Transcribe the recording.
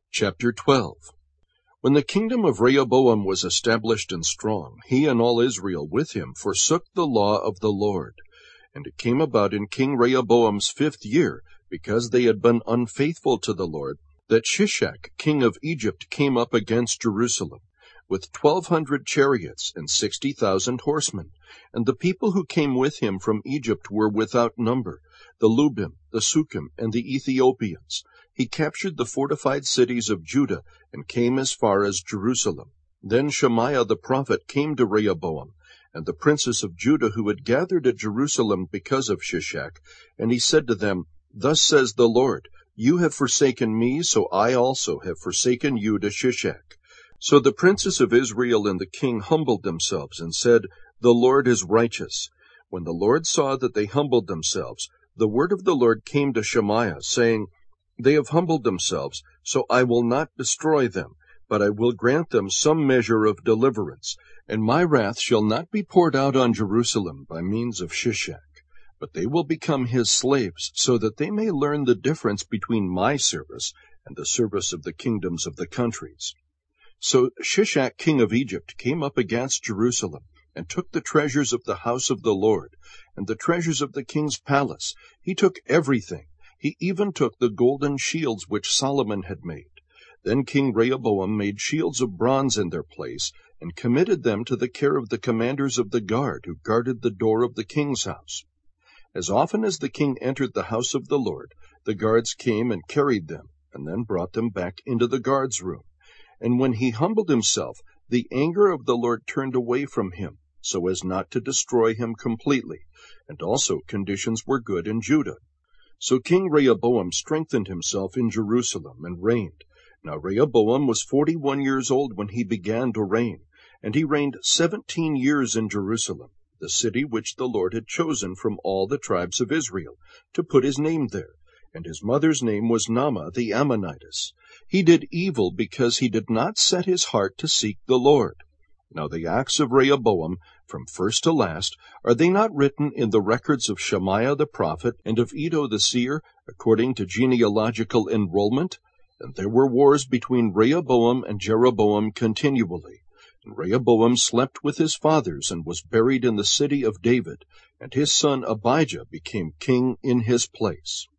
Chapter 12. When the kingdom of Rehoboam was established and strong, he and all Israel with him forsook the law of the Lord. And it came about in King Rehoboam's 5th year, because they had been unfaithful to the Lord, that Shishak king of Egypt came up against Jerusalem, with 1,200 chariots and 60,000 horsemen. And the people who came with him from Egypt were without number, the Lubim, the Sukkim, and the Ethiopians. He captured the fortified cities of Judah, and came as far as Jerusalem. Then Shemaiah the prophet came to Rehoboam, and the princes of Judah who had gathered at Jerusalem because of Shishak, and he said to them, Thus says the Lord, You have forsaken me, so I also have forsaken you to Shishak. So the princes of Israel and the king humbled themselves, and said, The Lord is righteous. When the Lord saw that they humbled themselves, the word of the Lord came to Shemaiah, saying, They have humbled themselves, so I will not destroy them, but I will grant them some measure of deliverance. And my wrath shall not be poured out on Jerusalem by means of Shishak, but they will become his slaves, so that they may learn the difference between my service and the service of the kingdoms of the countries. So Shishak king of Egypt came up against Jerusalem, and took the treasures of the house of the Lord, and the treasures of the king's palace. He took everything. He even took the golden shields which Solomon had made. Then King Rehoboam made shields of bronze in their place, and committed them to the care of the commanders of the guard who guarded the door of the king's house. As often as the king entered the house of the Lord, the guards came and carried them, and then brought them back into the guard's room. And when he humbled himself, the anger of the Lord turned away from him, so as not to destroy him completely, and also conditions were good in Judah. So King Rehoboam strengthened himself in Jerusalem and reigned. Now Rehoboam was 41 years old when he began to reign, and he reigned 17 years in Jerusalem, the city which the Lord had chosen from all the tribes of Israel, to put his name there. And his mother's name was Naamah the Ammonitess. He did evil because he did not set his heart to seek the Lord. Now the acts of Rehoboam, from first to last, are they not written in the records of Shemaiah the prophet and of Iddo the seer, according to genealogical enrollment? And there were wars between Rehoboam and Jeroboam continually. And Rehoboam slept with his fathers, and was buried in the city of David, and his son Abijah became king in his place.